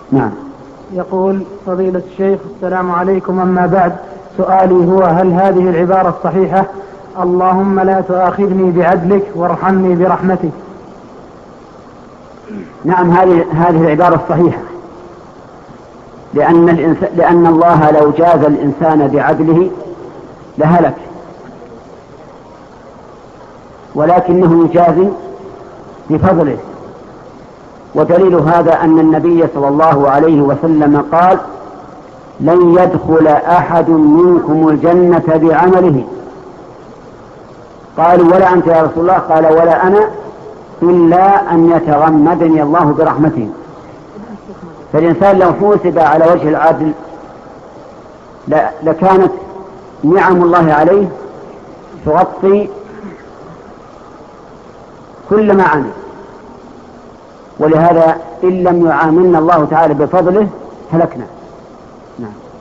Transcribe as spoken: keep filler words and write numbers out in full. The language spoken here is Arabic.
نعم. يقول فضيلة الشيخ السلام عليكم، أما بعد، سؤالي هو: هل هذه العبارة الصحيحة اللهم لا تؤاخذني بعدلك وارحمني برحمتك؟ نعم، هذه هذه العبارة الصحيحة، لأن الإنسان لأن الله لو جاز الإنسان بعدله لهلك، ولكنه يجازي بفضله. ودليل هذا أن النبي صلى الله عليه وسلم قال: لن يدخل أحد منكم الجنة بعمله. قالوا: ولا أنت يا رسول الله؟ قال: ولا أنا، إلا أن يتغمدني الله برحمته. فالإنسان لو حوسب على وجه العدل لكانت نعم الله عليه تغطي كل ما عمل، ولهذا إن لم يعاملنا الله تعالى بفضله هلكنا. نعم.